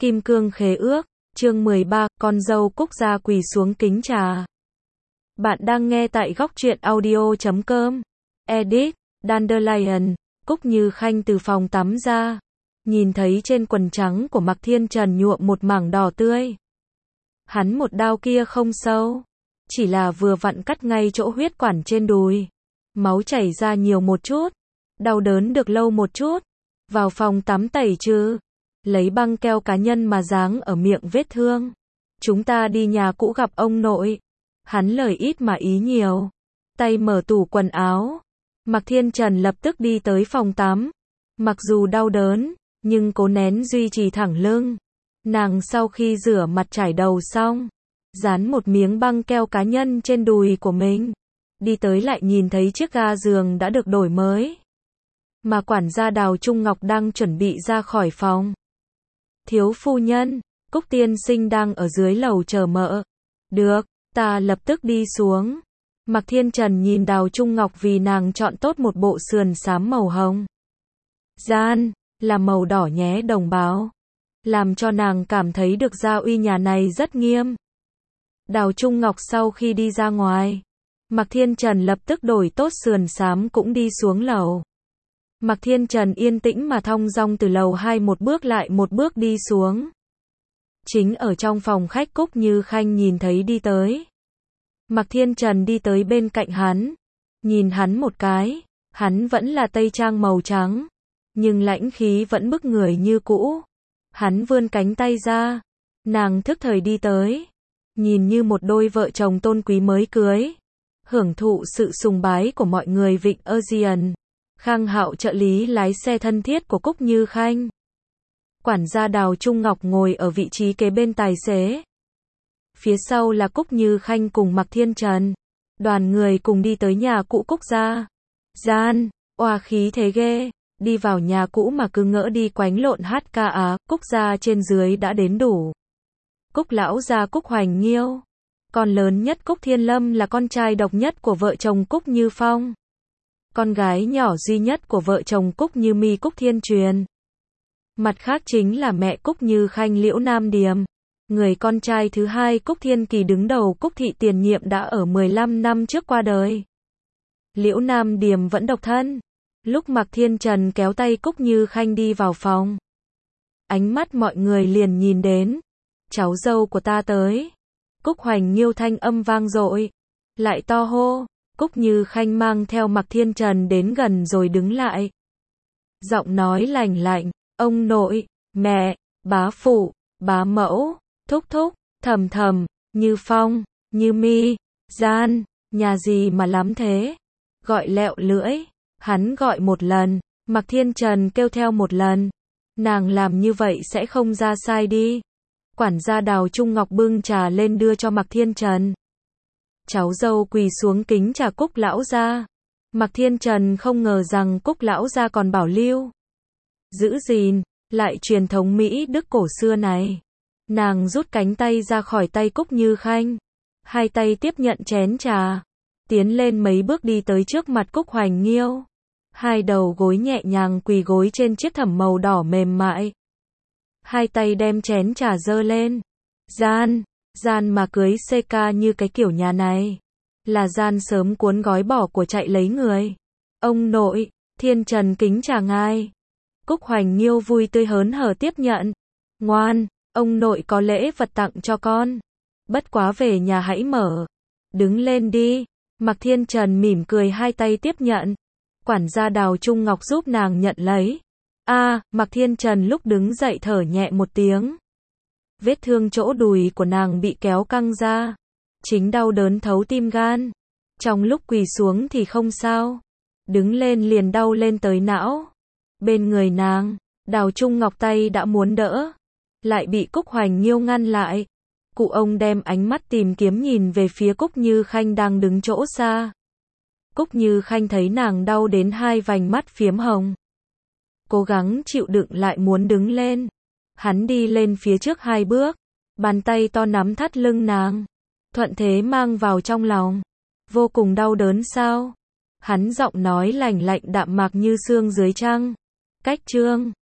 Kim cương khế ước, chương 13, con dâu Cúc Gia quỳ xuống kính trà. Bạn đang nghe tại góc truyện audio.com. Edit, Dandelion, Cúc Như Khanh từ phòng tắm ra. Nhìn thấy trên quần trắng của Mạc Thiên Trần nhuộm một mảng đỏ tươi. Hắn một đao kia không sâu. Chỉ là vừa vặn cắt ngay chỗ huyết quản trên đùi. Máu chảy ra nhiều một chút. Đau đớn được lâu một chút. Vào phòng tắm tẩy trừ. Lấy băng keo cá nhân mà dáng ở miệng vết thương. Chúng ta đi nhà cũ gặp ông nội. Hắn lời ít mà ý nhiều. Tay mở tủ quần áo. Mạc Thiên Trần lập tức đi tới phòng tắm. Mặc dù đau đớn, nhưng cố nén duy trì thẳng lưng. Nàng sau khi rửa mặt trải đầu xong, dán một miếng băng keo cá nhân trên đùi của mình. Đi tới lại nhìn thấy chiếc ga giường đã được đổi mới. Mà quản gia Đào Trung Ngọc đang chuẩn bị ra khỏi phòng. Thiếu phu nhân, Cúc tiên sinh đang ở dưới lầu chờ mợ. Được, ta lập tức đi xuống. Mạc Thiên Trần nhìn Đào Trung Ngọc vì nàng chọn tốt một bộ sườn xám màu hồng. Gian, là màu đỏ nhé đồng báo. Làm cho nàng cảm thấy được gia uy nhà này rất nghiêm. Đào Trung Ngọc sau khi đi ra ngoài, Mạc Thiên Trần lập tức đổi tốt sườn xám cũng đi xuống lầu. Mạc Thiên Trần yên tĩnh mà thong dong từ lầu 2 một bước lại một bước đi xuống. Chính ở trong phòng khách Cúc Như Khanh nhìn thấy đi tới. Mạc Thiên Trần đi tới bên cạnh hắn. Nhìn hắn một cái, hắn vẫn là tây trang màu trắng. Nhưng lãnh khí vẫn bức người như cũ. Hắn vươn cánh tay ra. Nàng thức thời đi tới. Nhìn như một đôi vợ chồng tôn quý mới cưới. Hưởng thụ sự sùng bái của mọi người Vịnh Asian. Khang Hạo trợ lý lái xe thân thiết của Cúc Như Khanh. Quản gia Đào Trung Ngọc ngồi ở vị trí kế bên tài xế. Phía sau là Cúc Như Khanh cùng Mạc Thiên Trần. Đoàn người cùng đi tới nhà cũ Cúc gia. Gian, oa khí thế ghê. Đi vào nhà cũ mà cứ ngỡ đi quánh lộn hát ca á. Cúc gia trên dưới đã đến đủ. Cúc lão gia Cúc Hoành Nghiêu. Con lớn nhất Cúc Thiên Lâm là con trai độc nhất của vợ chồng Cúc Như Phong. Con gái nhỏ duy nhất của vợ chồng Cúc Như Mi Cúc Thiên Truyền. Mặt khác chính là mẹ Cúc Như Khanh Liễu Nam Điềm. Người con trai thứ hai Cúc Thiên Kỳ đứng đầu Cúc Thị tiền nhiệm đã ở 15 năm trước qua đời. Liễu Nam Điềm vẫn độc thân. Lúc Mạc Thiên Trần kéo tay Cúc Như Khanh đi vào phòng. Ánh mắt mọi người liền nhìn đến. Cháu dâu của ta tới. Cúc Hoành Nghiêu thanh âm vang dội. Lại to hô. Cúc Như Khanh mang theo Mạc Thiên Trần đến gần rồi đứng lại. Giọng nói lành lạnh, ông nội, mẹ, bá phụ, bá mẫu, thúc thúc, thầm thầm, Như Phong, Như Mi, Gian, nhà gì mà lắm thế? Gọi lẹo lưỡi, hắn gọi một lần, Mạc Thiên Trần kêu theo một lần. Nàng làm như vậy sẽ không ra sai đi. Quản gia Đào Trung Ngọc bưng trà lên đưa cho Mạc Thiên Trần. Cháu dâu quỳ xuống kính trà Cúc lão gia. Mạc Thiên Trần không ngờ rằng Cúc lão gia còn bảo lưu, giữ gìn lại truyền thống Mỹ Đức cổ xưa này. Nàng rút cánh tay ra khỏi tay Cúc Như Khanh, hai tay tiếp nhận chén trà, tiến lên mấy bước đi tới trước mặt Cúc Hoành Nghiêu. Hai đầu gối nhẹ nhàng quỳ gối trên chiếc thảm màu đỏ mềm mại. Hai tay đem chén trà dơ lên. Gian mà cưới CK như cái kiểu nhà này. Là gian sớm cuốn gói bỏ của chạy lấy người. Ông nội, Thiên Trần kính trà ngài. Cúc Hoành Nghiêu vui tươi hớn hở tiếp nhận. Ngoan, ông nội có lễ vật tặng cho con. Bất quá về nhà hãy mở. Đứng lên đi. Mạc Thiên Trần mỉm cười hai tay tiếp nhận. Quản gia Đào Trung Ngọc giúp nàng nhận lấy. Mạc Thiên Trần lúc đứng dậy thở nhẹ một tiếng. Vết thương chỗ đùi của nàng bị kéo căng ra. Chính đau đớn thấu tim gan. Trong lúc quỳ xuống thì không sao. Đứng lên liền đau lên tới não. Bên người nàng, Đào Trung Ngọc tay đã muốn đỡ. Lại bị Cúc Hoành Nghiêu ngăn lại. Cụ ông đem ánh mắt tìm kiếm nhìn về phía Cúc Như Khanh đang đứng chỗ xa. Cúc Như Khanh thấy nàng đau đến hai vành mắt phiếm hồng. Cố gắng chịu đựng lại muốn đứng lên. Hắn đi lên phía trước hai bước. Bàn tay to nắm thắt lưng nàng. Thuận thế mang vào trong lòng. Vô cùng đau đớn sao? Hắn giọng nói lành lạnh đạm mạc như sương dưới trăng. Cách trương.